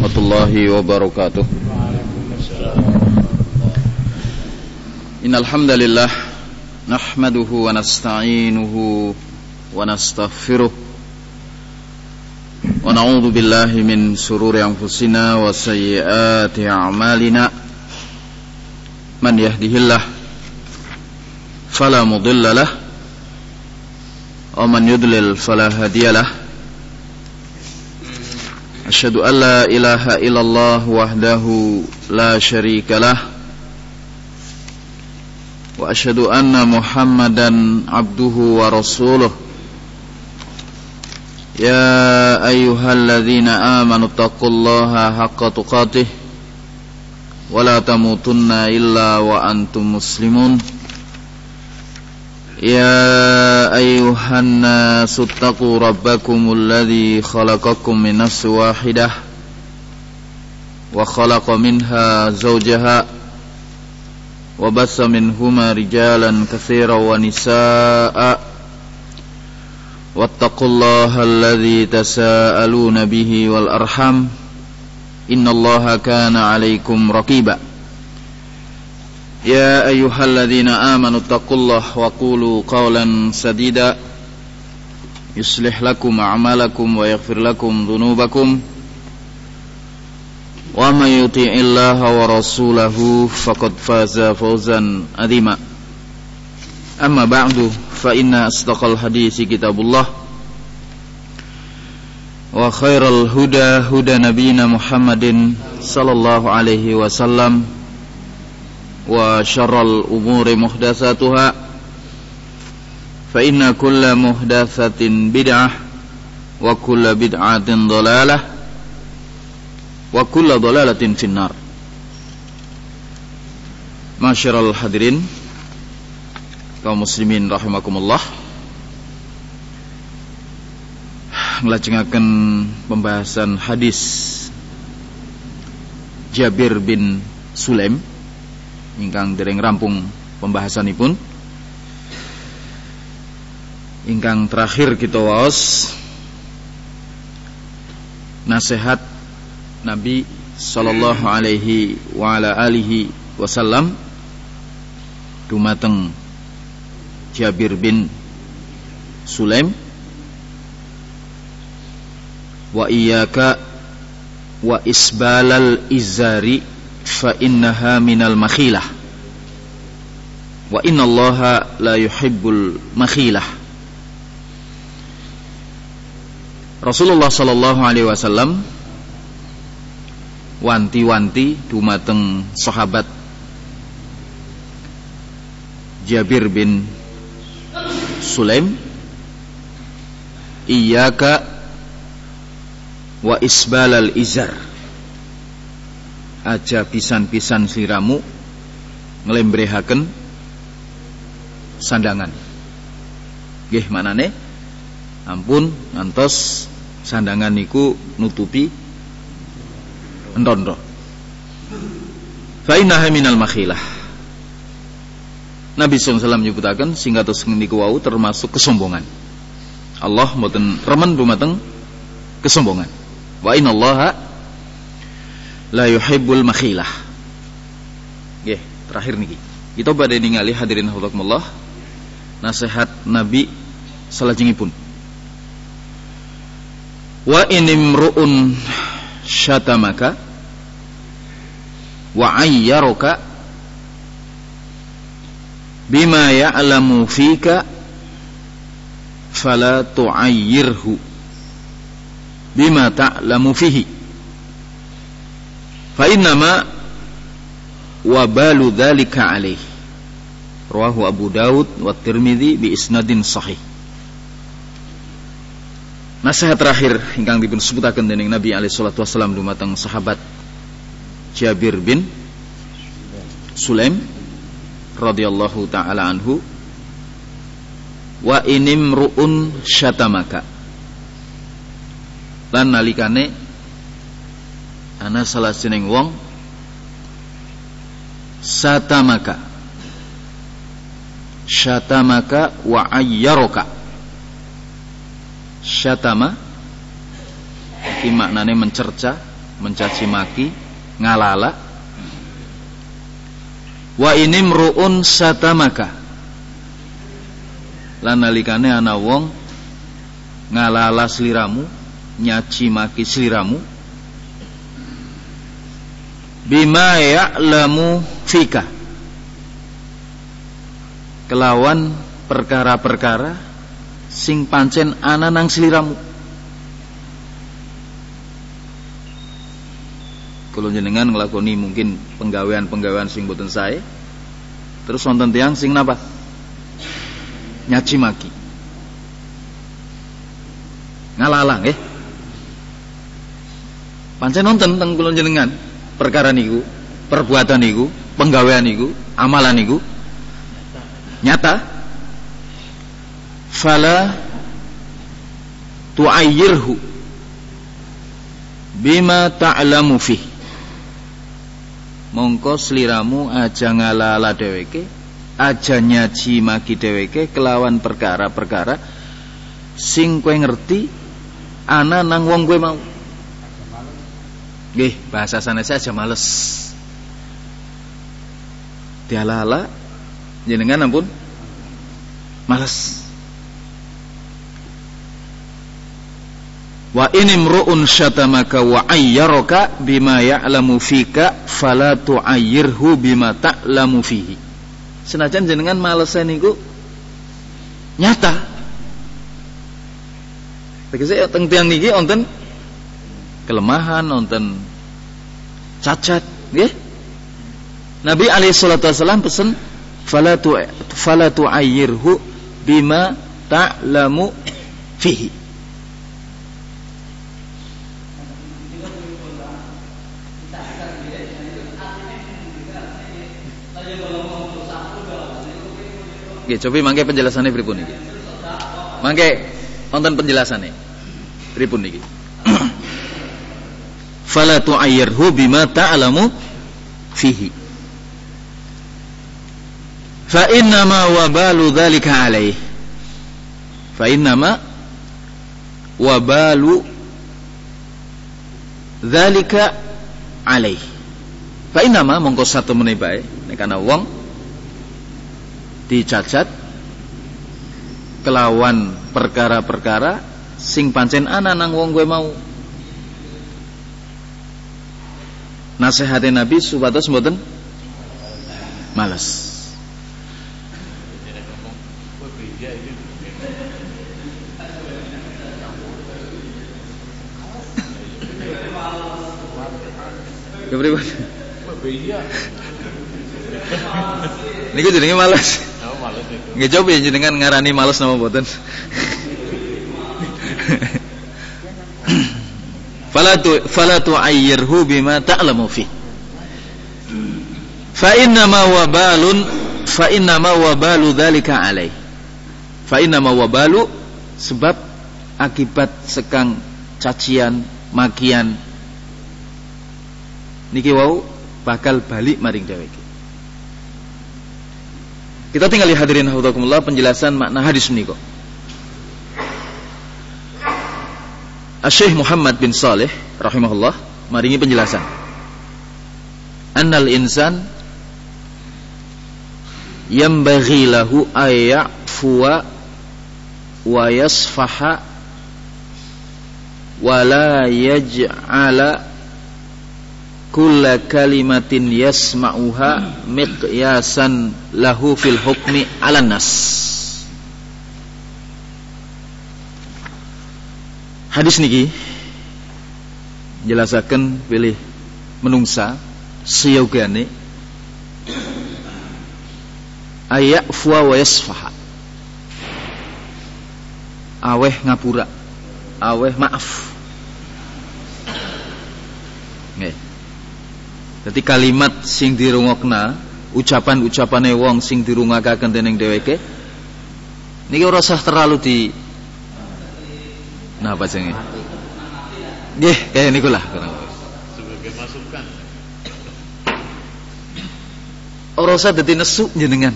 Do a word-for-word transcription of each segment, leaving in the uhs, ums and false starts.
warahmatullahi wabarakatuh. Innal hamdalillah nahmaduhu wa nasta'inuhu wa nastaghfiruh wa na'udzu billahi min shururi anfusina wa sayyiati a'malina. Man yahdihillah fala mudilla lahu wa man yudlil fala hadiyalah. Asyhadu an la ilaha illallah wahdahu la syarika lah wa asyhadu anna Muhammadan abduhu wa rasuluh. Ya ayyuhalladzina amanu taqullaha haqqa tuqatih wa la tamutunna illa wa antum muslimun. Ya ayyuhan nasu taqu rabbakumul ladzi khalaqakum min nafsin wahidah wa khalaqa minha zawjaha wa bassa minhuma rijalan katsiran wa nisaa'a wattaqullaha alladzi tasaaluna bihi wal arham innallaha kana 'alaikum raqiba. Ya ayyuhalladzina amanu taqullaha wa qulu qawlan sadida yuslih lakum a'malakum wa yaghfir lakum dhunubakum wa may yuti'illaha wa rasulahu faqad faza fawzan 'azima. Amma ba'du, fa inna asdaqal haditsi kitabullah wa khairal huda huda nabiyyina Muhammadin sallallahu alaihi wasallam wa syarral umuri muhdatsatuha fa inna kulla muhdatsatin bid'ah wa kulla bid'atin dhalalah wa kulla dhalalatin finnar. Masyiral hadirin kaum muslimin rahimakumullah, nglajengaken pembahasan hadis Jabir bin Sulaim ingkang dereng rampung pembahasanipun. Ingkang terakhir kita waos nasihat Nabi sallallahu alaihi wa ala alihi wasallam dumateng Jabir bin Sulaim, wa iyyaka wa isbalal izari fa innaha minal makhilah wa innallaha la yuhibbul makhilah. Rasulullah sallallahu alaihi wasallam wanti-wanti dumateng sahabat Jabir bin Sulaim, iyyaka wa isbalal izar, aja pisan-pisan sliramu nglembrehaken sandangan. Nggih, manane ampun ngantos sandangan niku nutupi enton-enton. Fa innaha minal makhilah. Nabi sallallahu alaihi wasallam nyebutaken sing kados niku wau termasuk kesombongan. Allah mboten remen dumateng kesombongan. Wa innallaha la yuhibbul makhilah. Nggih, terakhir niki. Kita badhe ningali hadirin hafizakumullah nasihat Nabi salajengipun. Wa inimru'un syatamaka wa ayyaraka bima ya'lamu fika fala tu'ayyirhu bima ta'lamu fihi fa innama wabalu dzalika alaihi. Rawahu Abu Daud wa Tirmidzi bi isnadin sahih. Nasihat terakhir ingkang dipun sebutaken dening Nabi alaihi salatu wasallam dumateng sahabat Jabir bin Sulaim radhiyallahu taala anhu, wa inimru'un syatamaka, lan nalikane ana salah sining wong satamaka syatamaka wa ayyaraka. Syatama iki maknane mencerca mencaci maki, ngalala. Wa inimruun satamaka, lan nalikane ana wong ngalala sliramu, nyaci maki sliramu, bima ya'lamu fika, kelawan perkara-perkara sing pancen ana nang sliramu. Kalau jenengan ngelakoni mungkin penggawean-penggawean sing boten sae, terus wonten tiyang sing napa? Nyaci maki, ngalalang nggih. Pancen nonton teng kula jenengan perkara niku, perbuatan niku, penggawean niku, amalan niku nyata. Fala tu'ayyirhu bima ta'lamu fihi, mongko sliramu aja ngalala dheweke, aja nyaci maki dheweke kelawan perkara-perkara sing kowe ngerti ana nang wong kowe mau. Nggih, bahasa sanese aja males. Dialala jenengan ampun males. Wa inimruun syatamaka wa ayyaraka bima ya'lamu fika fala tu'ayyirhu bima ta'lamu fihi. Senajan jenengan malesen niku nyata. Tegese teng tiyang niki wonten kelemahan, wonten cacat, nggih. Nabi alaihi salatu wasallam pesen fala tu fala tu'ayyirhu bima ta'lamu fihi. Nggih, cobi mangke penjelasannya pripun niki. Mangke wonten penjelasannya pripun niki. Fala tu'ayyirhu bima ta'lamu fihi. Fa inna ma wabalu dzalika alaihi. Fa inna ma wabalu dzalika alaihi. Fa inna ma mongko satu meneh bae nek ana wong dicacat kelawan perkara-perkara sing pancen ana nang wong kowe mau. Nasihate Nabi supados mboten males. Kepriwe? Niku jenenge males. Nggih coba jenengan ngarani males napa mboten? Fala tu fala tu'ayyirhu bima ta'lamu fi. Fa inna ma wabalun fa inna ma wabalu dzalika alaihi. Fa inna ma wabalu, sebab akibat sekang cacian, makian niki wau bakal balik maring dheweke. Kita tinggal lihat hadirin hafizakumullah penjelasan makna hadis menika. Asy-Syaikh Muhammad bin Shalih rahimahullah maringi penjelasan. Annal insan yambaghi lahu ayyafuwa wa yasfaha wa la yaj'ala kulla kalimatin yasma'uha miqyasan lahu fil hukmi 'alan nas. Hadis niki jelasaken pilih menungsa siyogane ayyafu wa yasfaha, aweh ngapura, aweh maaf. Nggih. Dadi kalimat sing dirungokna, ucapan-ucapane wong sing dirungakaken dening dheweke niki ora usah terlalu di napa jenenge? Nggih, kaya niku lah. Sebagai masukan. Ora usah dadi nesu jenengan.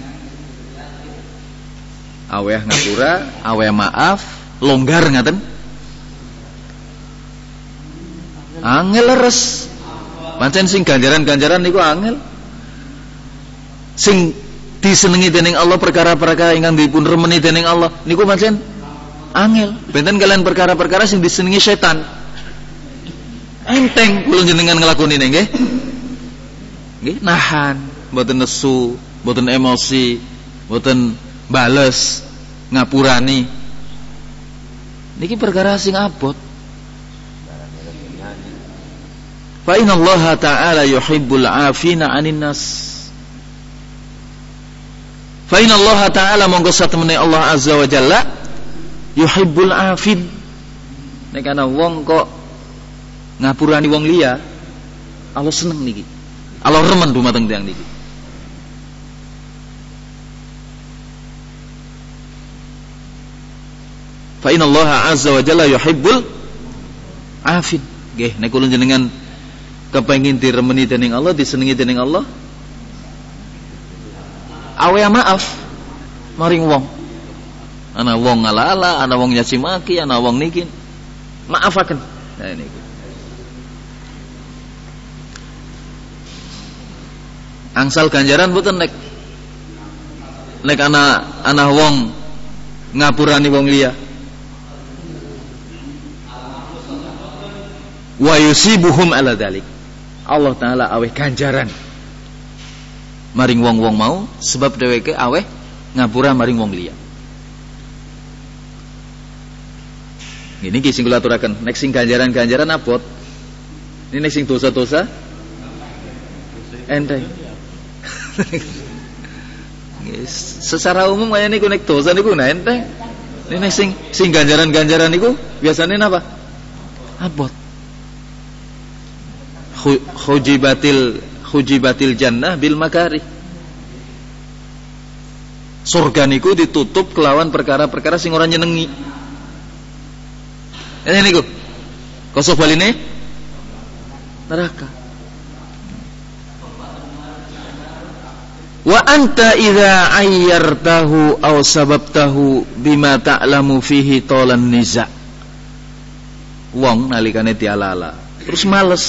Aweh ngapura, aweh maaf, longgar ngaten. Angel leres. Pancen sing ganjaran-ganjaran niku angel. Sing disenengi dening Allah perkara-perkara ingkang dipun remeni dening Allah niku pancen angel. Benten kalian perkara-perkara sing disenengi setan. Enteng kula jenengan nglakoni nggih. Nggih, nahan, mboten nesu, mboten emosi, mboten bales, ngapurani. Niki perkara sing abot. Fa inna Allah ta'ala yuhibbul 'afina 'anil nas. Fa inna Allah ta'ala monggo satemene Allah azza wa jalla yuhibbul 'afin. Nek ana wong kok ngapurani wong liya, Allah seneng niki. Allah remen dumateng tiyang niki. Fa inna Allah azza wa jalla yuhibbul 'afin. Nggih, nek kula jenengan kepengin diremeni dening Allah, disenengi dening Allah, awe maaf maring wong. Ana wong ngala-ala, ana wong nyaci maki, ana wong niki maafaken. Nah niku. Angsal ganjaran mboten nek nek ana ana wong ngapurani wong liya. Wa yusibuhum ala dzalik. Allah Ta'ala aweh ganjaran maring wong-wong mau sebab dheweke aweh ngapura maring wong liya. Ini ki sing kula aturaken, nek sing ganjaran-ganjaran abot. Ini nek sing dosa-dosa enteng. Secara umum kaya niku nek dosa niku nah enteng. Ini nek sing sing ganjaran-ganjaran niku biasane napa? Abot. Hujibatil hujibatil jannah bil makarih. Surga niku ditutup kelawan perkara-perkara sing ora nyenengi. Ini niku. Kosok baline neraka. Wa anta idza ayyartahu aw sababtahu bima ta'lamu fihi tolan niza. Wong nalikane dialala terus males.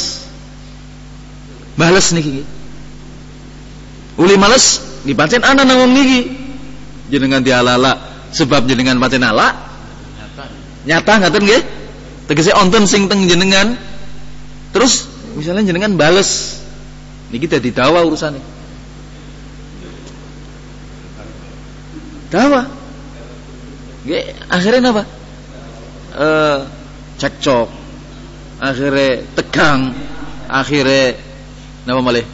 Males niki. Uli males dipancen ana nang wong niki. Jenengan dialala sebab jenengan pancen ala. Nyata. Nyata ngaten nggih? Tegese onten sing teng jenengan. Terus misalnya jenengan bales. Niki dadi dawa urusane. Dawa. Nggih, akhirnya apa? Eh cekcok. Akhirnya tegang. Akhirnya napa malih?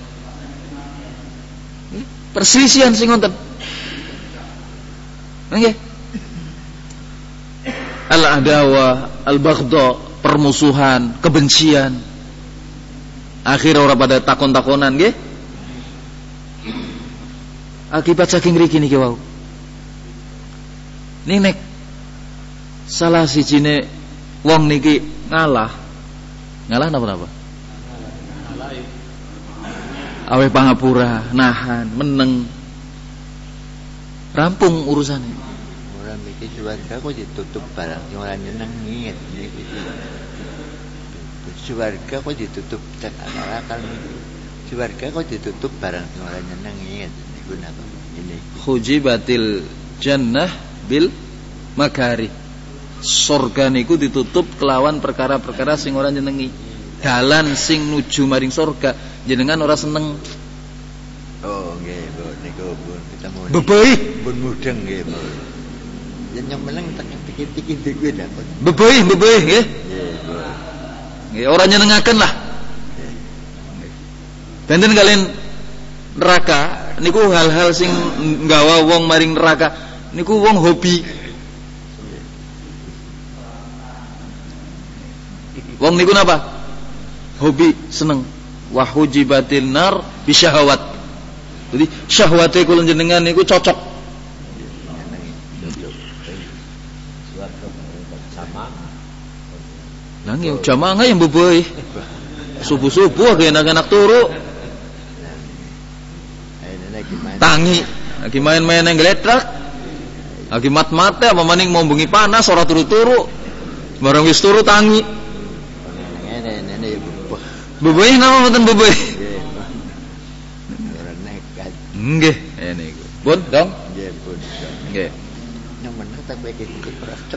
Perselisihan sing wonten. Nggih. Al-adawa, al-baghdha, permusuhan, kebencian. Akhirnya ora pada takon-takonan nggih. Akibat saking mriki niki wau. Ning nek salah sijine wong niki ngalah. Ngalah napa-napa? Awe pangapura, nahan, meneng, rampung urusannya. Orang mikir suarga kok ditutup barang yang orang nyenengin, gitu. Suarga kok ditutup cek akal suarga kok ditutup barang yang orang nyenengin, digunakan ini. Hujibatil jannah bil makari. Surga niku ditutup kelawan perkara-perkara sing orang nyenengi. Dalan sing nuju maring surga jenengan ora seneng. Oh nggih, Bu, niku pun ketemu. Bebei, pun mudeng nggih, Bu. Yen yang meneng tak pikir-pikir dhewe dapat. Bebei, bebei nggih. Nggih, Bu. Nggih, ora nyenengaken lah. Benten kalian neraka niku hal-hal sing nggawa wong maring neraka niku wong hobi. Wong niku napa? Hobi, seneng. Wa hujibatil nar bisyahawat. Jadi syahwate kula jenengan niku cocok. Lah nggih jamaah yang beboy. Subuh-subuh ge anak-anak turu. Tangi, lagi main-main yang geletrak. Lagi mat-mate apa maning mau bengi panas ora turu-turu. Barang wis turu tangi. Nenek-nenek Bubuih napa mboten bubuih? Nggih. Ora nekat. Nggih, niku. Pun, Dong? Nggih, pun. Nggih. Yang bener tak iki keprastem.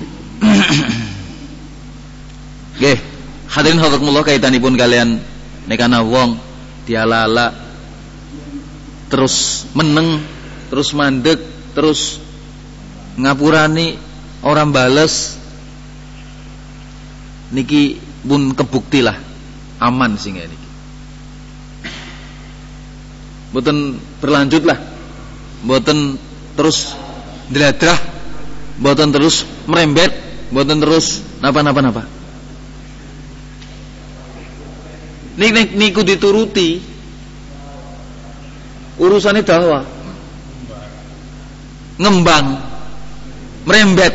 Nggih. Hadirin hadrakumullah kaitanipun kalian nek ana wong dialala terus meneng, terus mandek, terus ngapurani orang bales niki pun kebuktilah aman sing niki. Mboten berlanjut lah. Mboten terus deladrah, mboten terus merembet, mboten terus napa-napa napa. Nik nik niku dituruti urusannya dakwah. Ngembang, merembet.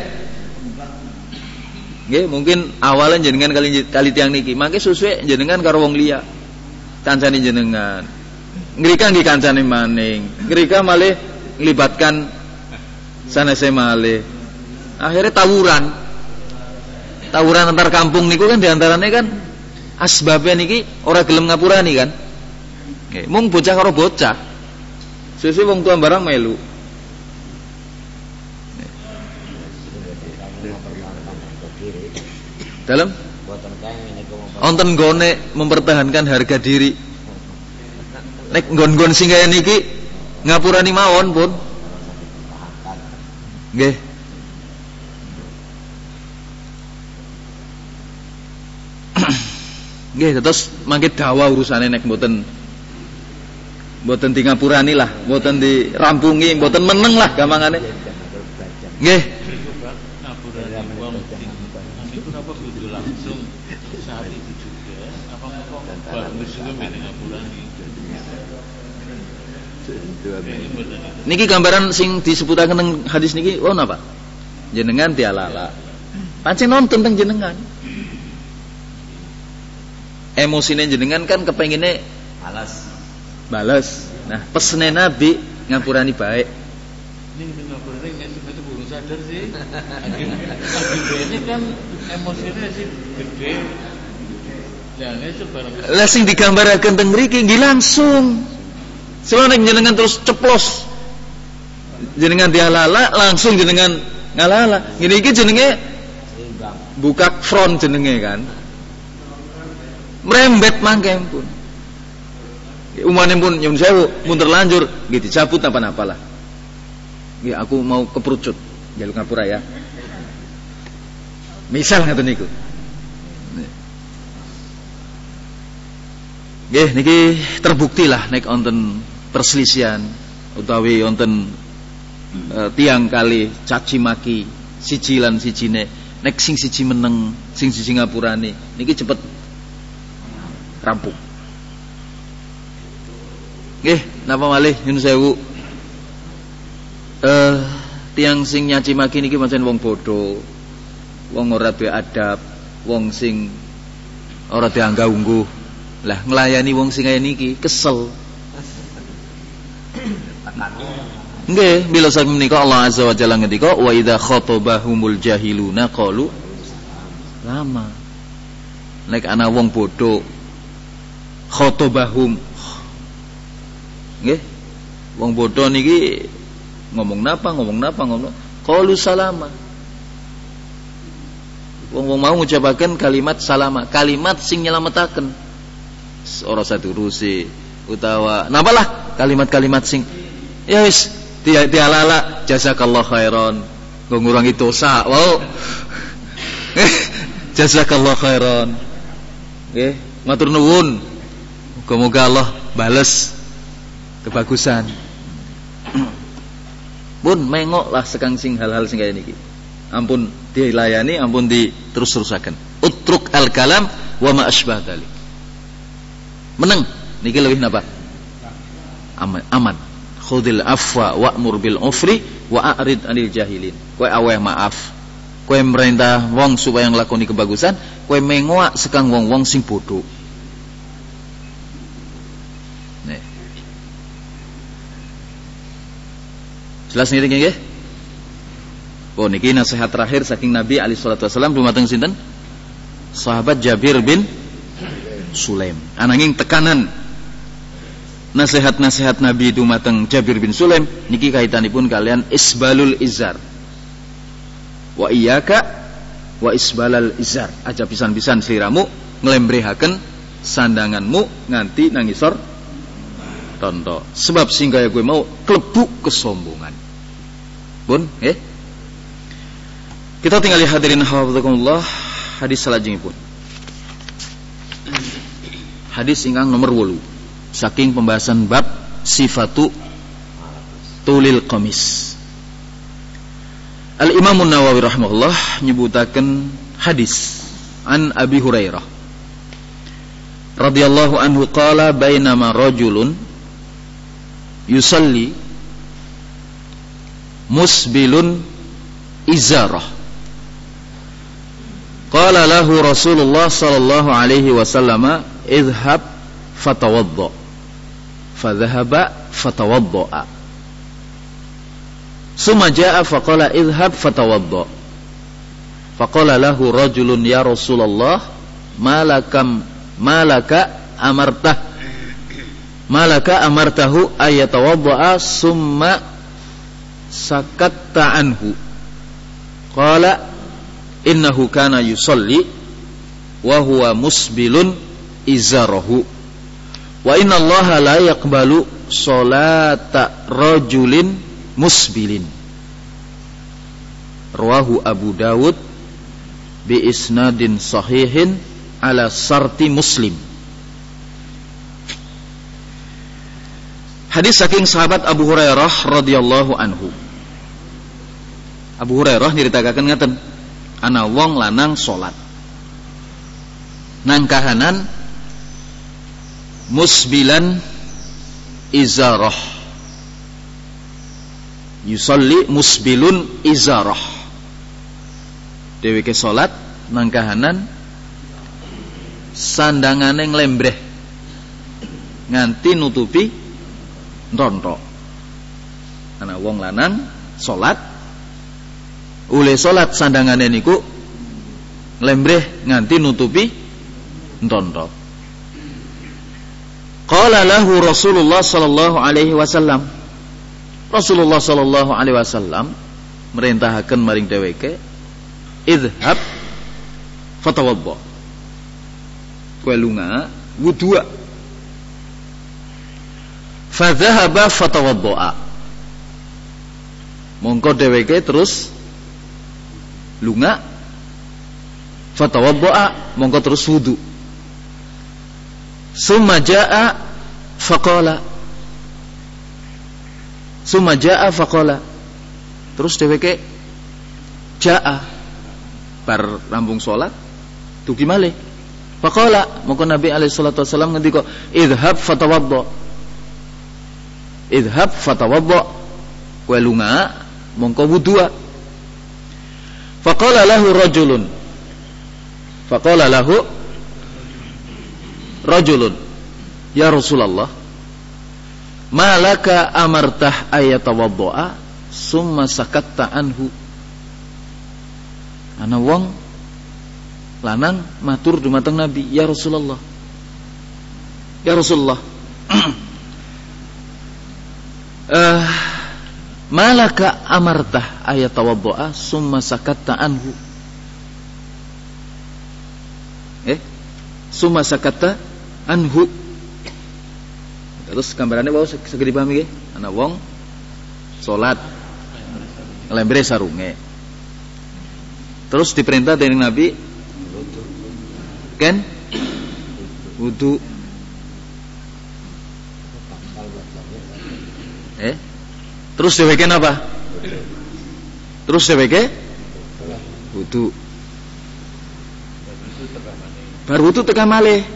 Nggih, mungkin awalnya jenengan kali kali tiang niki, mangke susuke jenengan karo wong liya. Kancane jenengan. Ngrika nggih kancane maning. Ngrika malih nglibatkan sanese malih. Akhirnya tawuran. Tawuran antar kampung niku kan diantaranya kan asbabnya niki ora gelem ngapurani kan. Nggih, mung bocah karo bocah. Sesuk wong tua barang melu. Dalam wonten gone mempertahankan harga diri. Nek nggon-nggon sing kaya niki ngapurani mawon pun. Nggih. Nggih, terus mangke dawa urusane nek mboten mboten di ngapurani lah, mboten dirampungi, mboten meneng lah gampangane. Nggih. Kenapa kudu langsung saat itu juga? Apa kok bareng juga mene ngapurani? Niki gambaran sing disebutaken teng hadis niki oh napa? Jenengan dialala. Pancen nonton teng jenengan. Emosine jenengan kan kepengine balas. Balas. Nah, pesene Nabi ngapurani baik. Ini ngapurani nek itu burung sadar sih. Ini kan emosinya sih gede. Jangan sebarang. Lah sing digambaraken teng mriki nggih langsung. Soale jenengan terus ceplos. Jenengan dialala langsung jenengan ngalala. Ngene iki jenenge buka front jenenge kan. Merembet mangke pun. Umane pun nyun sewu mun terlanjur nggih dicabut napa-napa lah. Nggih aku mau keperucut jaluk ngapura ya. Misal ngoten niku. Nggih niki terbukti lah nek wonten perselisihan utawi wonten e, tiang kali caci maki siji lan sijine nek sing siji meneng sing siji ngapurane niki cepet rampung. Nggih, napa malih nyun sewu. Eh tiang sing nyaci maki niki pancen wong bodho. Wong ora duwe adab, wong sing ora dianggah ungguh. Lah nglayani wong sing kaya niki kesel. Nggih, bila sak menika Allah Azza wa Jalla ngendika wa idza khatabahumul jahiluna qalu lama. Nek ana wong bodho khatabahum nggih wong bodho niki ngomong napa ngomong napa ngomong qalu salama. Wong-wong mau ngucapaken kalimat salama, kalimat sing nyelametaken ora sadurusi utawa napalah kalimat-kalimat sing ya wis dia dialala jazakallahu khairan nggo ngurangi dosa wow jazakallahu khairan nggih matur nuwun muga-muga Allah bales kebagusan. Pun mengoklah sekang sing hal-hal sing kaya niki. Ampun dilayani, ampun diterus-terusaken. Utruk al-kalam wa ma asbah dzalik. Meneng niki leuwih napa? Aman. Aman. Khudil afwa wa'mur bil ufri wa a'rid 'anil jahilin. Kowe aweh maaf. Kowe merintah wong supaya nglakoni kebagusan, kowe mengoak sekang wong-wong sing bodoh. Jelas niki nggih? Oh niki nasihat terakhir saking Nabi alaihi salatu wasallam dumateng sinten? Sahabat Jabir bin Sulaim. Ananging tekanan nasihat-nasihat Nabi dumateng Jabir bin Sulaim niki kaitanipun kalian isbalul izar. Wa iyyaka wa isbalal izar. Aja pisan-pisan sliramu nglembrehaken sandanganmu nganti nangisor tonto. Sebab sing kaya gue mau klebu kesombongan. Pun, eh? Kita tinggal lihat hadirin hafizakumullah hadis salajengipun. Hadis ingkang nomor wolu saking pembahasan bab sifatu tulil qamis. Al-Imam An-Nawawi rahimahullah nyebutaken hadis an Abi Hurairah radhiyallahu anhu qala bainama rajulun yusalli musbilun izarah qala lahu Rasulullah sallallahu alaihi wasallam idhhab fatawadda fadhahaba fatawadda summa jaa faqala idhhab fatawadda faqala lahu rajulun ya Rasulullah malakam malaka amartah malaka amartahu ayatawadda summa sakatta anhu qala innahu kana yusalli wa huwa musbilun izarahu wa inna allaha la yaqbalu salata rajulin musbilin. Rawahu Abu Dawud bi isnadin sahihin ala sarti Muslim. Hadis saking sahabat Abu Hurairah radhiyallahu anhu. Abu Hurairah nyritakaken ngaten, ana wong lanang salat nang kahanan musbilan izarah. Yusalli musbilun izarah. Dheweke salat nang kahanan sandangane nglembreh nganti nutupi nrontok. Ana wong lanang salat ule salat sandangane niku nglembreh nganti nutupi nrontok. Qala lahu Rasulullah sallallahu alaihi wasallam. Rasulullah sallallahu alaihi wasallam merintahaken maring dheweke idhhab fatawadda. Kowe lunga wudu. Fadhahaba fatawadda. Mongko dheweke terus lunga fatawadda mongko terus wudu. Summa jaa faqala Summa jaa faqala. Terus dheweke jaa bar rampung salat dugi malih. Faqala mongko Nabi alaihi salatu wasallam ngendika idhhab fatawadda. Idhhab fatawadda. Kowe lunga mongko wudu. Faqala lahu rajulun. Faqala lahu rajulun ya Rasulullah malaka amartah ayatawaddoa summa sakatta anhu. Ana wong lanang matur dumateng Nabi, ya Rasulullah, ya Rasulullah, uh, malaka amartah ayatawaddoa summa sakatta anhu. Eh, summa sakatta anhu. Terus gambarannya bahwa segede paham nggih. Ana wong salat ngelembre sarunge. Terus diperintah dening Nabi kan wudu. Eh? Terus dheweke apa? Terus dheweke wudu. Bar wudu tekan malih.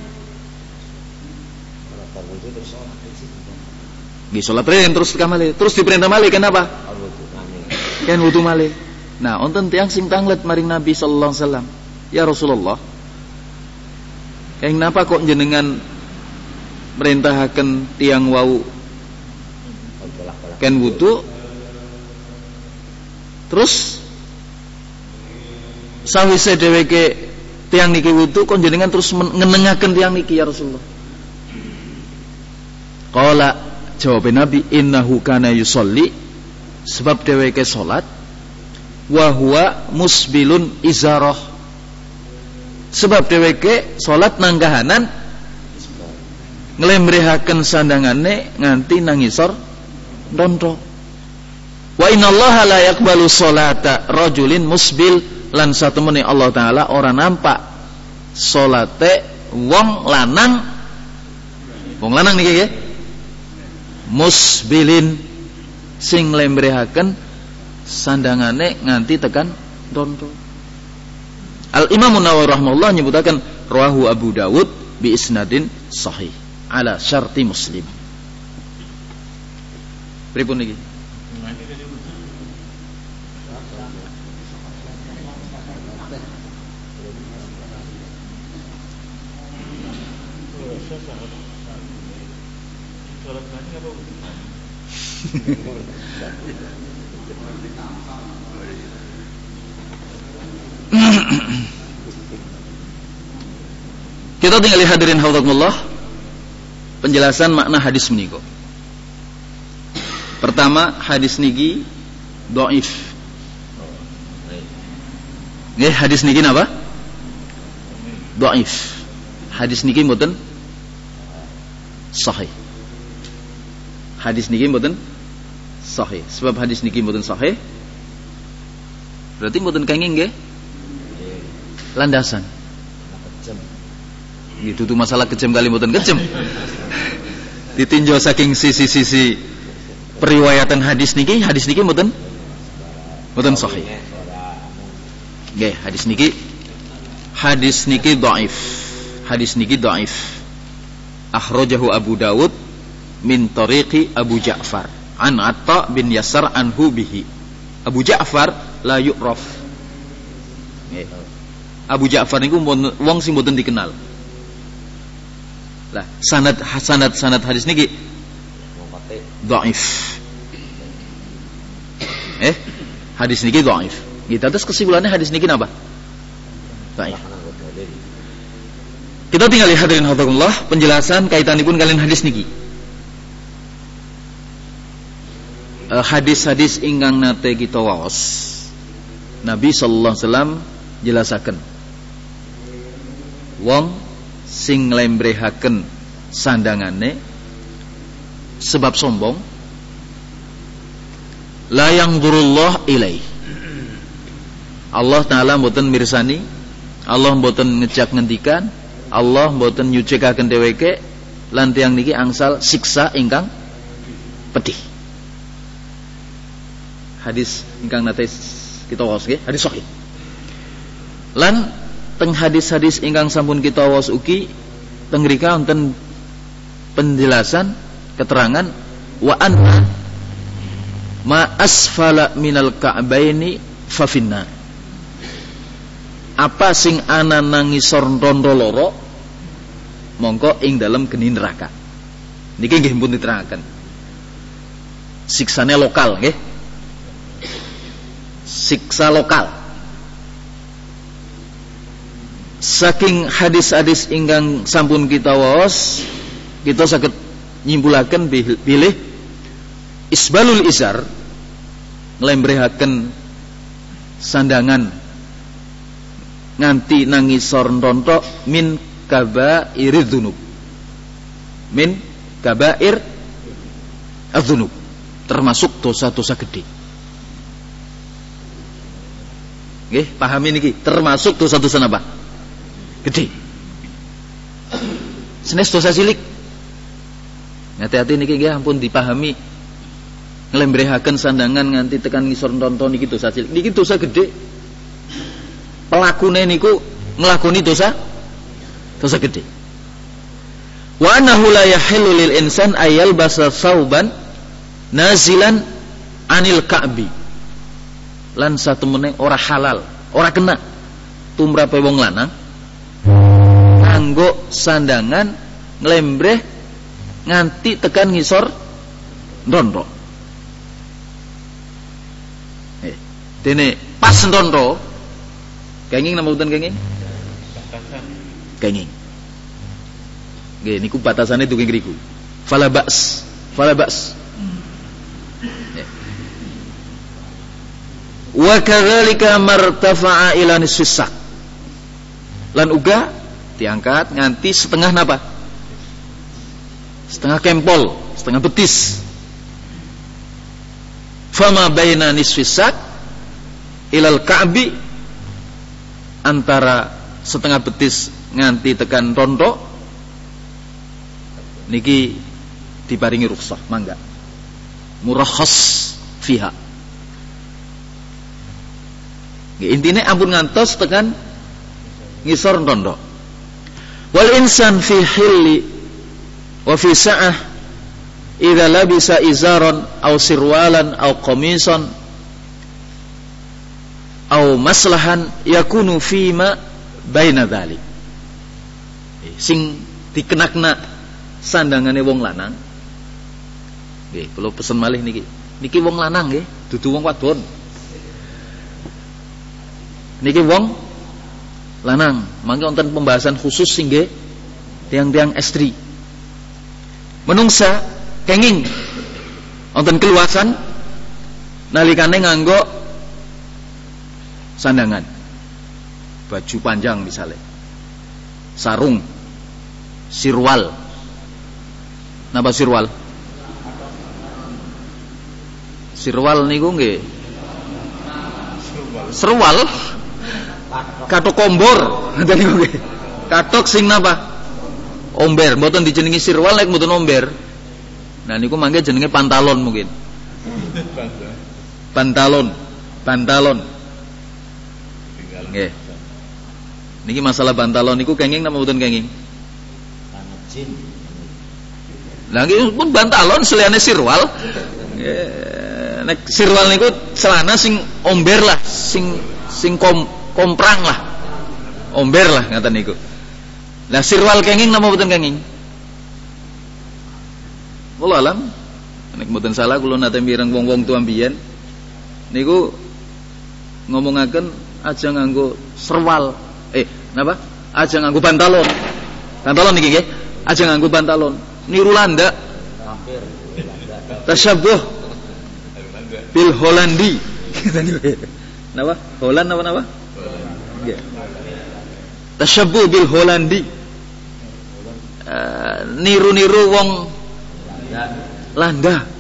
Nggih salat rene terus tekan malih. Terus diperintah malih kenapa? Kan wudu malih. Nah, wonten tiyang sing tanglet maring Nabi sallallahu alaihi wasallam. Ya Rasulullah, kenapa kok jenengan merintahaken tiyang wau kan wudu terus sawise dheweke tiang niki wudu kon jenengan terus ngenengaken tiang niki ya Rasulullah. Qala jawab Nabi innahu kana yusolli, sebab dheweke salat wa huwa musbilun izarah, sebab dheweke salat nang kahanan nglembrehaken sandangane nganti nang ngisor ndonto. Wa innallaha la yaqbalu sholata rajulin musbil, lan satemene Allah taala ora nampak salate wong lanang, wong lanang niki nggih, musbilin sing nglembrehaken sandangane nganti tekan ndonto. Al Imam Nawawi rahimahullah nyebutaken rawahu Abu Dawud bi isnadin sahih ala syarti Muslim. Pripun niki? Kita tinggal hadirin hafizakumullah penjelasan makna hadis menika. Pertama, hadis niki dhaif. Nggih, hadis niki napa? Dhaif. Hadis niki mboten sahih. Hadis niki mboten sahih. Sebab hadis niki mboten sahih, berarti mboten kenging nggih landasan. Itu tuh masalah kejem kali mboten kejem. Ditinjau saking sisi-sisi periwayatan hadis niki, hadis niki mboten mboten sahih. Nggih, hadis niki hadis niki dhaif. Hadis niki dhaif. Akhrajahu Abu Dawud min tariqi Abu Ja'far an Atta bin Yasar anhu bihi. Abu Ja'far la yu'raf. Nggih. Abu Ja'far niku wong sing mboten dikenal. Lah sanad sanad sanad hadis niki dhaif. Eh, hadis niki dhaif. Kita terus kesimpulannya hadis niki napa? Dhaif. Kita tinggal lihat hadirin hafizakumullah penjelasan kaitanipun kalian hadis niki. Uh, hadis-hadis ingkang nate kita waos, Nabi sallallahu alaihi wasallam jelasaken wong sing nglembrehaken sandangane sebab sombong la yanzurullah ilaih, Allah taala mboten mirsani, Allah mboten ngejak ngendikan, Allah mboten nyucikaken dheweke lan tiyang niki angsal siksa ingkang pedih. Hadis ingkang nate kita waos nggih, hadis sahih. Lan teng hadis-hadis ingkang sampun kita waos ugi teng mrika wonten penjelasan keterangan wa anna ma asfala minal ka'baini fa finna. Apa sing ana nang ngisor ndondro loro mongko ing dalem geni neraka. Niki nggih pun diterangaken. Siksane lokal nggih. Siksa lokal. Saking hadis-hadis ingkang sampun kita waos, kita saged nyimpulaken bilih isbalul izar, nglembrehaken sandangan nganti nang ngisor ndontok min kabair dzunub. Min kabair adzunub, termasuk dosa-dosa gede. Nggih, pahami niki, termasuk dosa-dosa apa? Gede. Senes dosa cilik. Hati-hati niki nggih ampun dipahami. Nglembrehaken sandangan nganti tekan ngisor nonton niki dosa cilik. Niki dosa gede. Pelakune niku nglakoni dosa dosa gede. Wa annahu la yahillu lil insan ayal basa sauban nazilan anil ka'bi. Lan satemene ora halal, ora kena tumrape wong lanang nganggo sandangan nglembreh nganti tekan ngisor ndondro. Eh, dene pas ndondro kenging napa mboten kenging? kenging. Nggih niku batasane dugi ngriku. Fala ba's, fala ba's. Wa kadzalika martafa'a ila nisfis sak. Lan uga diangkat nganti setengah napa? Setengah kempol, setengah betis. Fama baina nisfis sak ilal ka'bi, antara setengah betis nganti tekan rontok niki diparingi rukhsah, mangga. Murakhas fiha. Intine ampun ngantos tekan ngisor rontok. Wal insan fi hilli wa fi sa'ah idza labisa izaran aw sirwalan aw qamisan aw maslahan yakunu fima baina dzalik. Sing dikenakna sandangane wong lanang. Nggih, kula pesen malih niki. Niki wong lanang nggih, dudu wong wadon. Niki wong lanang, mangke wonten pembahasan khusus sing nggih tiang-tiang estri. Menungsa kenging wonten keluasan nalikane nganggo sandangan. Baju panjang misalnya. Sarung, sirwal. Napa sirwal? Sirwal niku nggih serwal katok kombor ngoten niku nggih. Katok sing napa? Omber, mboten dijenengi sirwal nek mboten omber. Nah niku mangke jenenge pantalon mungkin. Pantalon, pantalon. Nggih. Niki masalah pantalon niku kenging napa mboten kenging? Panjin. Lah nggih pun pantalon seliyane sirwal. Nek sirwal niku celana sing omber lah, sing sing kom, komprang lah. Omber lah ngaten niku. Lah sirwal kenging napa mboten kenging? Wallah alam. Nek mboten salah kula nate mireng wong-wong tuwa mbiyen niku ngomongaken aja nganggo serwal. Eh, napa? Aja nganggo pantalon. Pantalon niki nggih. Aja nganggo pantalon. Niru landa. Hampir. Tasyabuh bil Holandi. Napa? Holland napa napa? Nggih. Tasyabuh bil Holandi. Uh, niru-niru wong landa.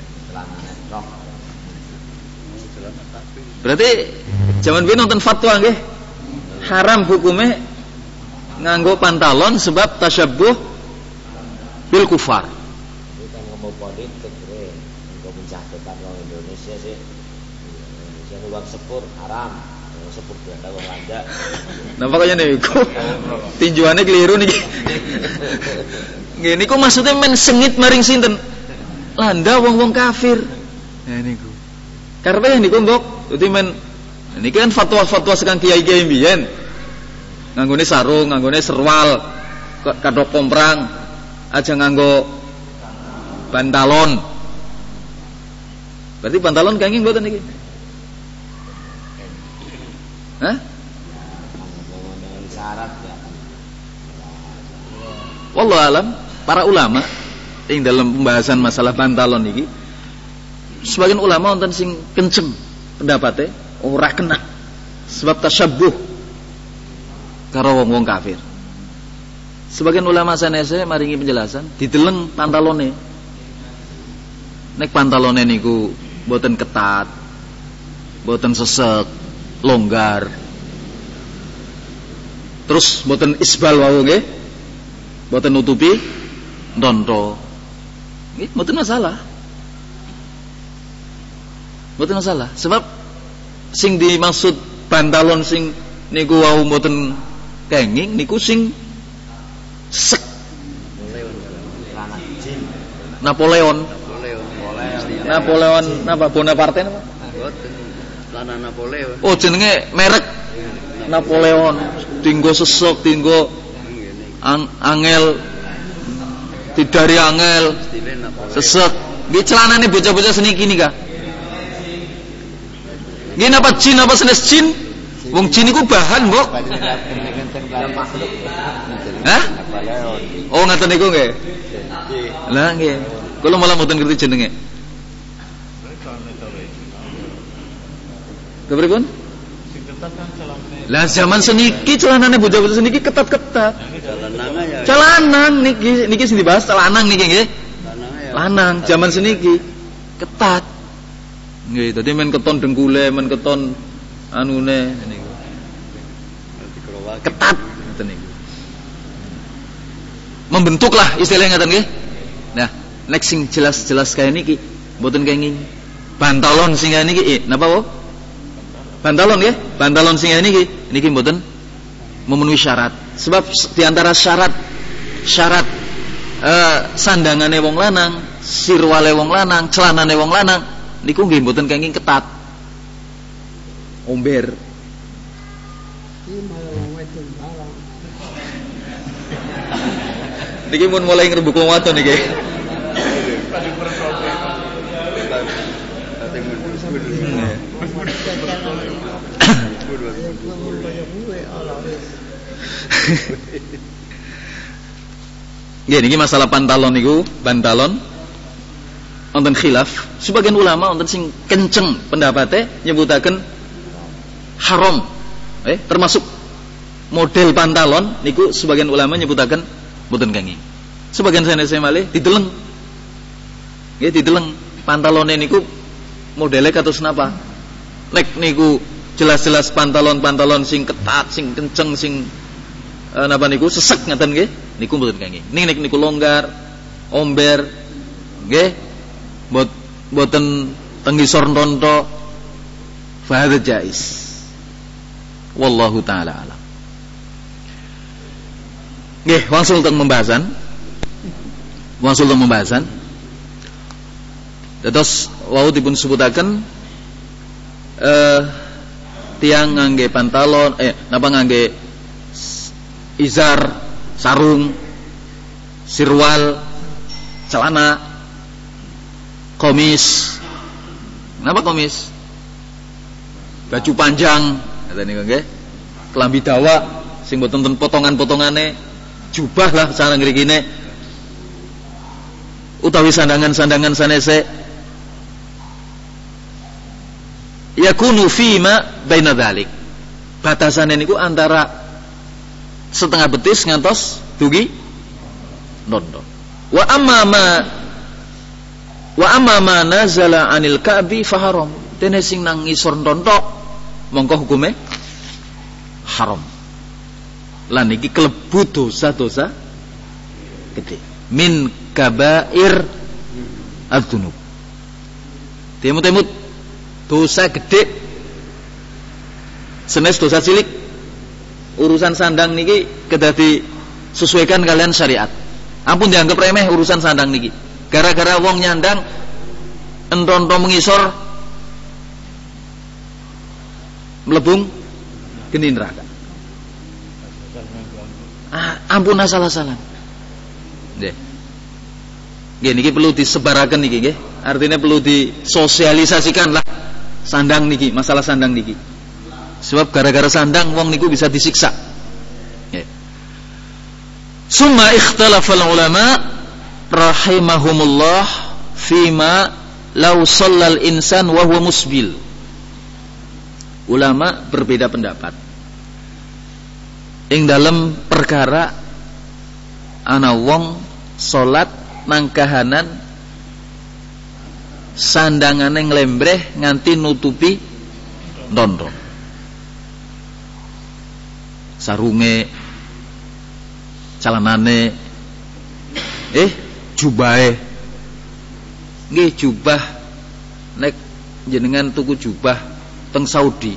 Berarti zaman biyen nonton fatwa nggih. Haram hukumnya nganggo pantalon sebab tasyabbuh bil kufar. Bukan ngomong politik, bre. Ngomong pencahtetan orang Indonesia sih. Indonesia uang sepur haram. Sepur Belanda wong Landa. Napa kaya niku? Tinjuane keliru niki. Nggih niku maksudnya men sengit maring sinten? Landa wong-wong kafir. Nah niku. Karepe niku mbok, dadi men niki kan fatwa-fatwa sekang kiai-kiai mbiyen. Nganggone sarung, nganggone serwal, kathok komprang, aja nganggo pantalon. Berarti pantalon kenging mboten niki? Hah? Syarat ya. Wallahu alam, para ulama ing dalam pembahasan masalah pantalon niki sebagian ulama wonten sing kenceng pendapatnya ora kena sebab tasyabbuh karo wong-wong kafir. Sebagian ulama sanese maringi penjelasan dideleng pantalone. Nek pantalone niku mboten ketat, mboten sesek, longgar. Terus mboten isbal wau nggih. Mboten nutupi ndonto. Nggih, mboten masalah. Mboten masalah sebab sing dimaksud pantalon sing niku wau mboten kenging niku sing sek Napoleon Napoleon napa Bonaparte napa Lana Napoleon. Oh jenenge merek Napoleon tinggo sesek tinggo ang, angel tidari angel sesek nggih celanane bocah-bocah seniki nika. Nggih napa jin apa senes jin? Wong jin iku bahan, Mbok. Hah? Oh ngaten niku nggih. Lah nggih. Kula malah mboten ngerti jenenge. Kepripun? Sing ketat kan celana. Lah zaman seniki celanane bocah-bocah seniki ketat-ketat. Celanang ya. Celanang niki niki sing dibahas celanang niki nggih. Lanang zaman seniki ketat. Nggih, dadi men keton dengkule, men keton anune niku. Ketat ngoten niku. Membentuklah istilahnya ngoten nggih. Nah, nek sing jelas-jelas kaya niki mboten kenging. Bantalon sing kaya niki, eh, napa wo? Bantalon nggih, bantalon sing kaya niki niki mboten memenuhi syarat. Sebab di antara syarat syarat uh, sandangane wong lanang, sirwale wong lanang, celanane wong lanang niku nggih mboten kenging ketat. Omber. Niki mun mulai ngrebuk wong wadon niki. Nggih niki masalah pantalon niku, bantalon wonten khilaf. Sebagian ulama wonten sing kenceng pendapatnya nyebutaken haram. Eh, termasuk model pantalon niku sebagian ulama nyebutaken mboten kenging. Sebagian sanes malih dideleng. Nggih dideleng pantalone niku modele kados napa? Nek niku jelas-jelas pantalon-pantalon sing ketat, sing kenceng, sing uh, napa niku sesek ngaten nggih, niku mboten kenging. Ning nek niku longgar, omber, nggih, mbot mboten tengisor ntonto fa hadza jaiz. Wallahu taala alam. Nggih, wangsul teng pembahasan. Wangsul teng pembahasan. Dados wau dipun sebutaken eh tiang ngangge pantalon eh napa ngangge izar, sarung, sirwal, celana, komis. Napa komis? Baju panjang kata niku nggih. Kelambi dawa sing mboten potongan-potongane, jubah lah cara ngrikine. Utawi sandangan-sandangan sanese yakunu fima baina dzalik. Batasane niku antara setengah betis ngantos dugi ndondo. Wa amma ma wa amma ma nazala anil ka'bi fa haram. Dene sing nang ngisor ntontok mongko hukume haram. Lan iki klebu dosa-dosa gede. Min kabair adzunub. Temut-temut dosa gede. Senes dosa cilik. Urusan sandang niki kedah disesuaikan kalian syariat. Ampun dianggap remeh urusan sandang niki. Gara-gara wong nyandang entonto mengisor melebung geni neraka. Ah, ampun asal-asalan. Nggih. Nggih niki perlu disebaraken niki nggih. Artinya perlu disosialisasikan lah sandang niki, masalah sandang niki. Sebab gara-gara sandang wong niku bisa disiksa. Nggih. Summa ikhtalafal ulama rahimahumullah fima law shallal insan wa huwa musbil. Ulama berbeda pendapat ing dalam perkara ana wong salat nang kahanan sandangane nglembreh nganti nutupi ndondo. Sarunge, calanane, eh jubahe. Nggih jubah nek jenengan tuku jubah teng Saudi.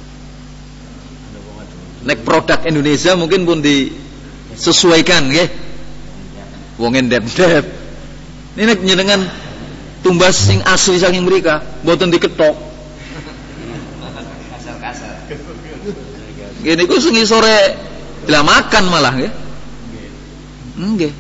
Nek produk Indonesia mungkin pun disesuaikan nggih. Wong endep-endep. Ini nek jenengan tumbas sing asli saking mereka, mboten diketok. Kasar-kasar. Gini ku sing sore lah makan malah nggih. Nggih.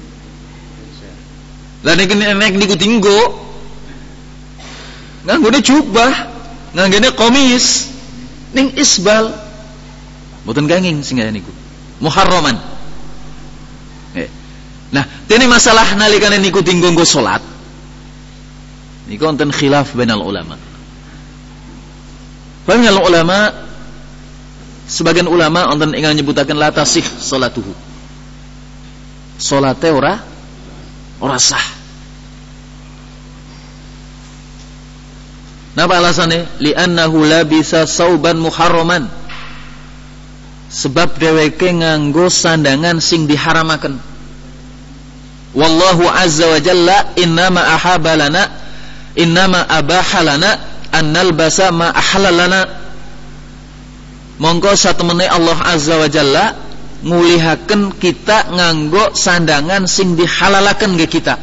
Lah nek nek niku dinggo nganggone jubah, nganggone komis ning isbal. Mboten kenging sing niku. Muharraman. Nah, dene masalah nalikane niku dinggo nggo salat. Niku wonten khilaf bainal ulama. Bainal ulama sebagian ulama wonten ingkang nyebutaken la tasih salatuhu. Salate ora ora sah. Napa alasannya? Li'annahu labisa sauban muharraman. Sebab dheweke nganggo sandangan sing diharamaken. Wallahu azza wa jalla innama ahaba lana innama abaha lana an nalbasa ma ahalla lana. Monggo satemene Allah azza wa jalla ngulihaken kita nganggo sandangan sing dihalalaken ke kita.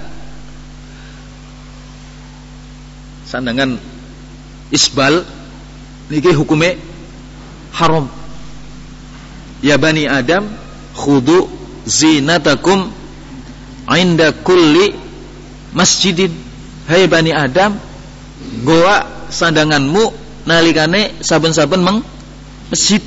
Sandangan isbal niki hukume haram. Ya bani Adam khudu zinatakum inda kulli masjidin. Hai bani Adam, goa sandanganmu nalikane saben-saben meng masjid.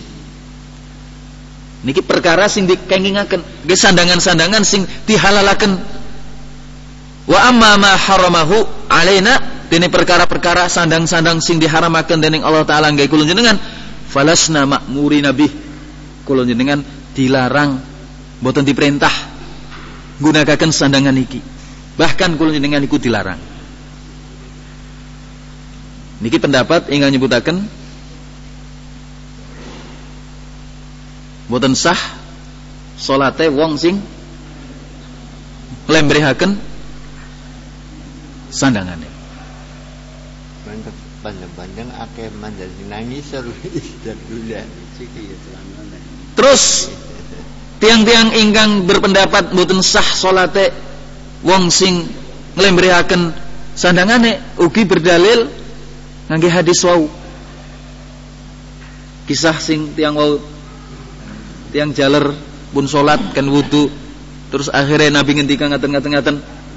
Niki perkara sing dikengingaken, ge sandangan-sandangan sing dihalalaken. Wa amma ma haramahu alaina, dene perkara-perkara sandang-sandang sing diharamaken dening Allah taala nggih kula jenengan, falasna ma'muri nabi. Kula jenengan dilarang, boten diperintah gunakan sandangan iki. Bahkan kula jenengan iku dilarang. Niki pendapat ingkang nyebutaken boten sah salate wong sing lembrehaken sandangane. Panjang-panjang akeh mandal nangis seru istadula. Terus tiang-tiang ingkang berpendapat mboten sah salate wong sing nglembrehaken sandangane ugi berdalil ngangge hadis wau. Kisah sing tiang wau tiang jaler pun salat kan wudu, terus akhirnya Nabi ngendika ngaten-ngaten-ngaten,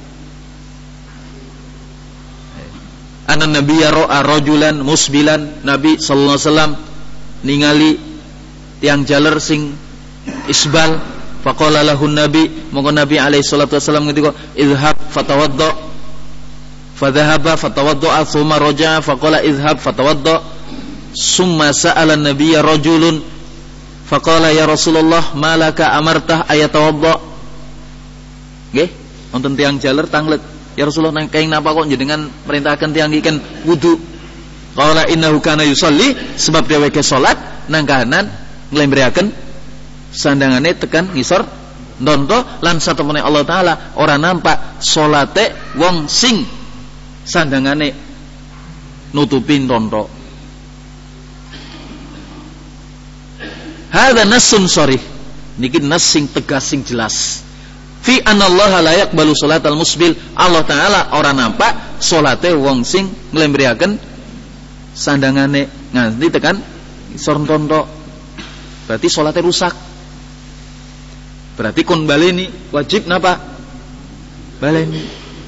ana nabiyya ra'a rajulan musbilan. Nabi sallallahu alaihi wasallam ningali tiang jaler sing isbal, faqala lahu nabi, monggo Nabi alaihi salatu wasallam ngendika izhab fatawadda, fadhahaba fatawadda, thumma raja'a faqala izhab fatawadda, summa sa'ala an-nabiyya rajulun faqala ya Rasulullah malaka amartah ayatawadda. Nggih, wonten tiang jaler tanglet, ya Rasulullah nang kaing napa kok jenengan perintahkan tiang iki kan wudu. Qala innahu kana yusalli, sebab dheweke salat nang kahanan nglembrehaken sandangane tekan ngisor ndonto lan satemene Allah taala ora nampak salate wong sing sandangane nutupi ndonto. Hadza nassun sharih. Niki nas sing tegas sing jelas. Fi anallaha la yaqbalu salatal musbil. Allah taala ora nampak salate wong sing nglembrehaken sandangane nganti tekan ngisor ndonto. Berarti salate rusak. Berarti kon baleni wajib napa? Baleni.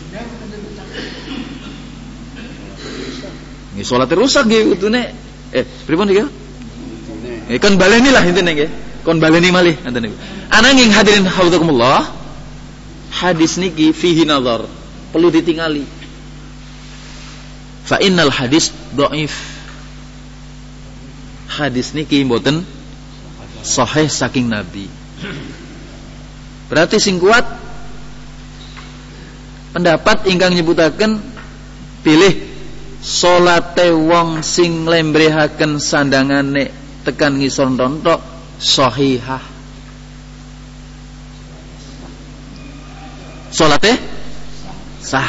Nggih salate rusak nggih utune. Eh, pripun iki? Eh kon baleni lah intine nggih. Kon baleni malih ngoten niku. Ananging hadirin haudzakumullah, hadis niki fihi nazar, perlu ditingali. Fa innal hadis dhaif. Hadis niki mboten sahih saking Nabi. Berarti sing kuat pendapat ingkang nyebutaken pilih salate wong sing lembrehaken sandangane tekan ngisor ndontok sahihah. Salate sah.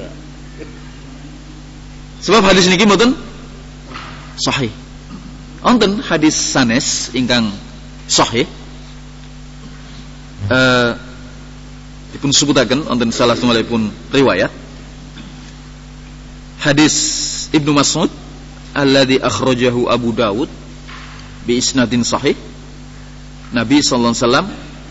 Sebab hadis niki mboten sahih. Wonten hadis sanes ingkang sahih. Eh dipun sebutaken wonten salah satunggalipun riwayat hadis Ibnu Mas'ud alladzi akhrajahu Abu Dawud bi isnadin sahih. Nabi sallallahu alaihi wasallam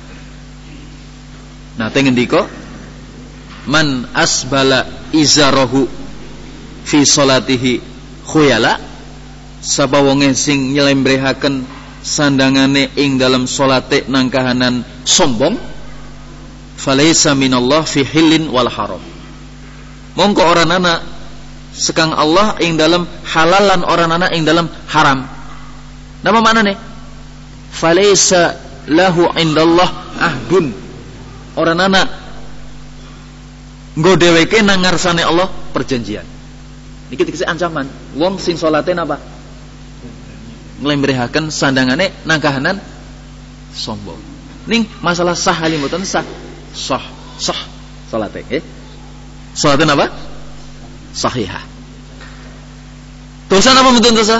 nate ngendika man asbala izarahu fi salatihi khuyala, sapa wonge sing nyelembrehaken sandangane ing dalam salate nang kahanan sombong, falaisa minallah fi hillin wal haram. Mongko orang anak sekang Allah ing dalam halal lan orang anak ing dalam haram. Napa maknane? Falaisa lahu indallah ahdun. Orang anak nggo dheweke nang ngarsane Allah perjanjian. Niki dikese ancaman. Wong sing salate napa? Nglembrehaken sandangane nang kahanan sombong. Ning masalah sah ali mboten sah. Sah, sah salate nggih. Salate napa? Sahihah. Dosa napa mboten dosa?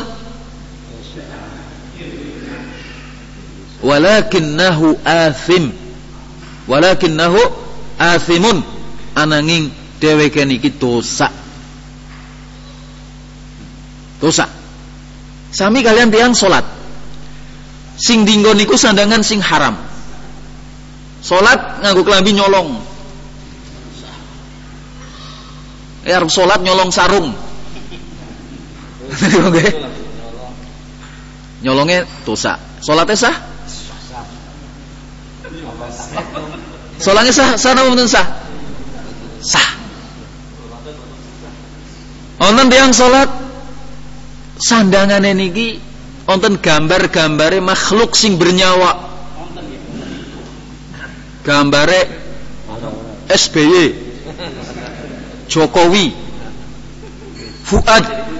Walakinnahu athim. Walakinnahu athimun. Ananging dheweke niki dosa. Dosa. Sami kalian tiyang salat. Sing dinggo niku sandangan sing haram. Salat nganggo klambi nyolong. Eh arep salat nyolong sarung. Nggih. Nyolonge dosa. Salate sah? Salate sah, sah napa mboten sah? Sah. Wonten tiyang salat sandangane niki wonten gambar-gambare makhluk sing bernyawa. Gambare S B Y, Jokowi, Fuad,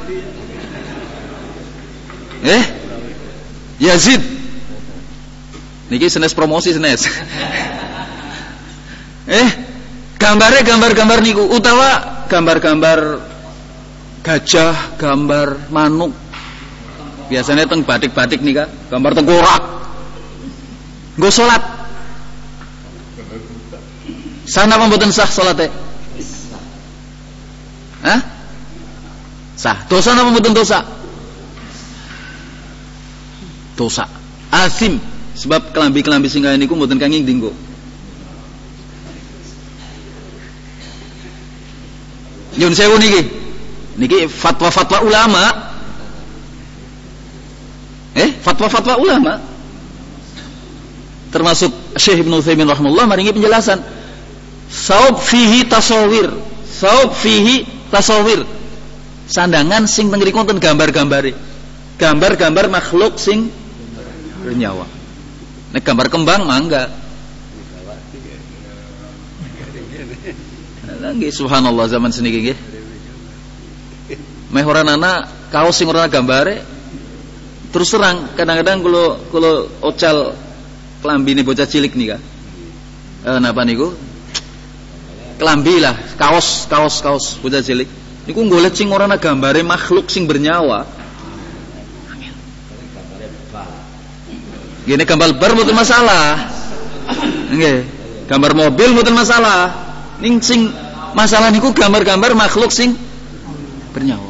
eh, Yazid. Niki senes promosi senes. eh, gambare gambar-gambar niku utawa gambar-gambar gajah, gambar manuk. Biasanya teng batik-batik nika, gambar tengkorak. Nggo salat. Sah napa mboten sah salate? Hah? Sah. Dosa napa mboten dosa? Dosa. Asim. Sebab kelambi-kelambi sing kaya niku mboten kanging dinggo. Nyun sewu niki. Niki fatwa-fatwa ulama. Eh, fatwa-fatwa ulama. Termasuk Syekh Ibnu Utsaimin rahimahullah maringi penjelasan. Saub fihi tasawir. Saub fihi tasawir. Sandangan sing teng mriku wonten gambar-gambare. Gambar-gambar makhluk sing bernyawa. Nek gambar kembang mangga. Nggih subhanallah zaman seniki nggih. Meh ora ana kaos sing ora gambare. Terus terang kadang-kadang kula kula ocal klambine bocah cilik nika. Eh napa niku? Klambi lah, kaos, kaos, kaos bocah cilik. Niku golek sing ora ana gambare makhluk sing bernyawa. Gini gambar bar mboten masalah. Nggih. Gambar mobil mboten masalah. Ning sing masalah niku gambar-gambar makhluk sing bernyawa.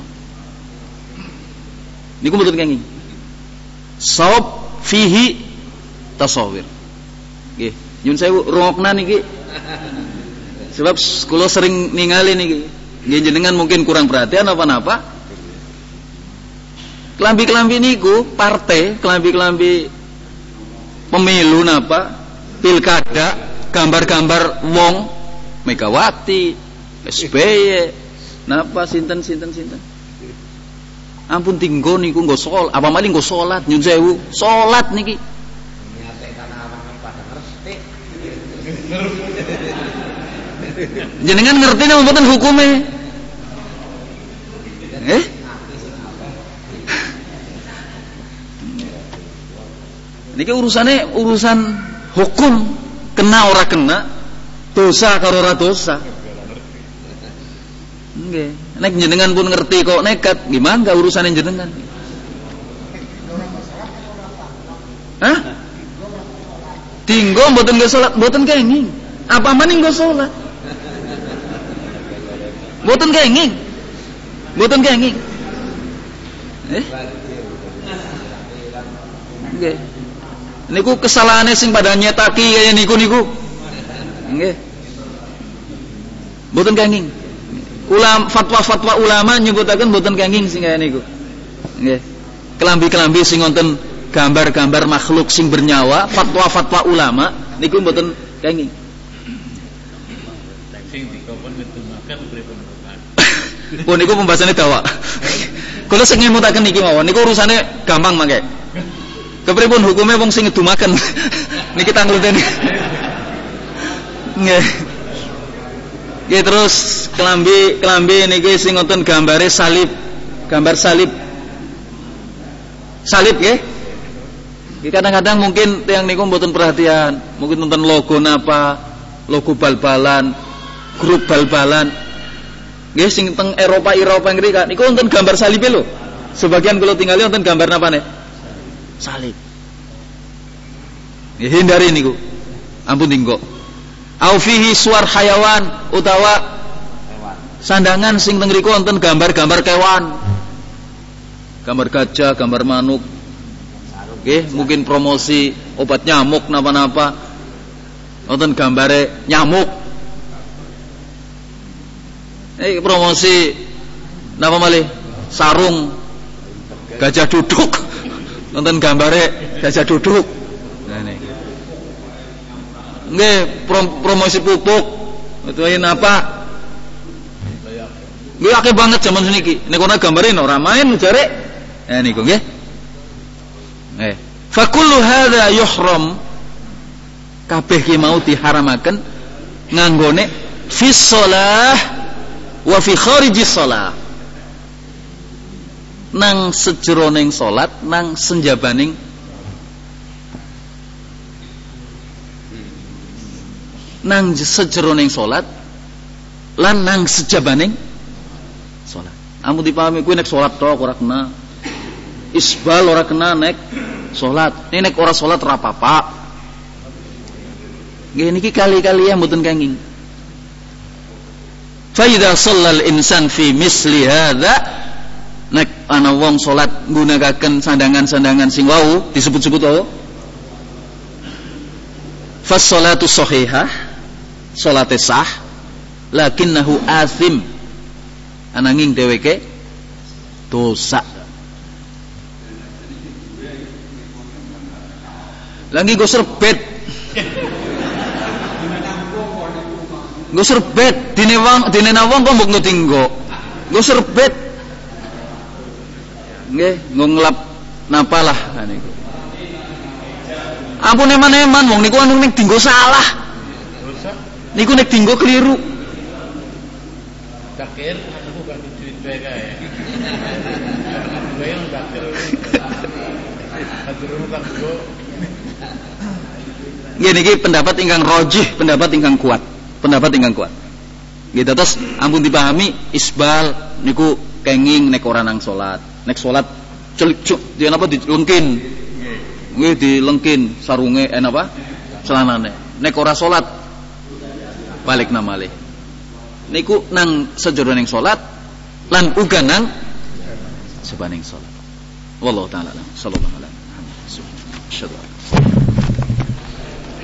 Niku mboten kenging. Saub fihi tasawir. Nggih, nyun sewu rungokna niki. Sebab kula sering ningali niki. Nggih jenengan mungkin kurang perhatian apa-napa. Kelambi-kelambi niku partai, kelambi-kelambi pemilu napa? Pilkada, gambar-gambar wong Megawati, S B Y, napa sinten sinten sinten. Ampun tinggo niku nggo salat, apa malih nggo salat nyun sewu, salat niki. Jenengan ngerti napa mboten hukume? Eh? Niki urusane urusan hukum, kena ora kena, dosa karo ora dosa. Nggih, nek jenengan pun ngerti kok nekat, gimana enggak urusane jenengan? Hah? Tinggo mboten nggih salat, mboten kenging. Apa maning nggo salat? Mboten kenging. Mboten kenging. Eh? Nggih. Niku kesalahane sing pada nyetaki kaya niku niku. Nggih. Mboten kenging. Ulama fatwa-fatwa ulama nyebutaken mboten kenging sing kaya niku. Nggih. Kelambi-kelambi sing wonten gambar-gambar makhluk sing bernyawa, fatwa-fatwa ulama niku mboten kenging. ngedumaken pripun Pak? Pun niku pembahasannya dawa. Kula sing ngemutaken niki mawon niku urusane gampang mangke. Kepripun hukumnya wong sing ngedumaken? Niki tanglutene. Nggih. Nggih terus kelambi kelambi niki sing ngoten gambare salib. Gambar salib. Salib nggih. Kadang-kadang mungkin tiyang niku mboten perhatian, mungkin nonton logo napa, logo bal-balan, grup bal-balan. Nggih sing teng Eropa-Eropa ngriki kan niku wonten gambar salib lho. Sebagian kula tingali wonten gambar napane? Salib. Nggih hindari niku. Ampun tinggo. Au fihi suwar hayawan utawa sandangan sing teng mriku wonten gambar-gambar kewan. Gambar gajah, gambar manuk. Nggih, mungkin promosi obat nyamuk napa-napa. Wonten gambare nyamuk. Eh promosi napa malih sarung gajah duduk nonton gambare gajah duduk nah niki nggih prom, promosi pupuk utawa napa nggih akeh banget zaman niki nek ana gambare ora main jare nah niku nggih eh fa kullu hadza yuhram kabeh ki mau diharamaken nganggone fi shalah wa fi khariji shalah nang sejeroning salat nang senjabaning nang sejeroning salat lan nang sejabaning salat amun dipahami kuwi nek salat tok ora kena isbal ora kena nek salat ini nek ora salat ora apa-apa nggih niki kali-kali ya mboten kenging. Fa idza shallal insan fi misli hadza nek ana wong salat nggunakaken sandangan-sandangan sing wau disebut-sebut wau fa sholatu shahihah salate sah lakinnahu athim ananging dheweke dosa lagi go serbet go serbet dene wong dene wong kok mbok ngetinggo go serbet nggih nggo nglap napalah niku ampun eman-eman wong niku anu ning dinggo salah niku nek dinggo keliru takir aku gak duit bae kae bae yang takir atur tak go nggih niki pendapat ingkang rajih pendapat ingkang kuat pendapat ingkang kuat. Gitu terus ampun dipahami isbal niku kenging nek ora nang salat. Nek salat celik cuk dia napa dilengkin. Nggih dilengkin sarunge en apa? Celanane. Nek ora salat balik nang malih. Niku nang sejeroning salat lan uga nang sebaning salat. Wallahu taala sallallahu alaihi wasallam.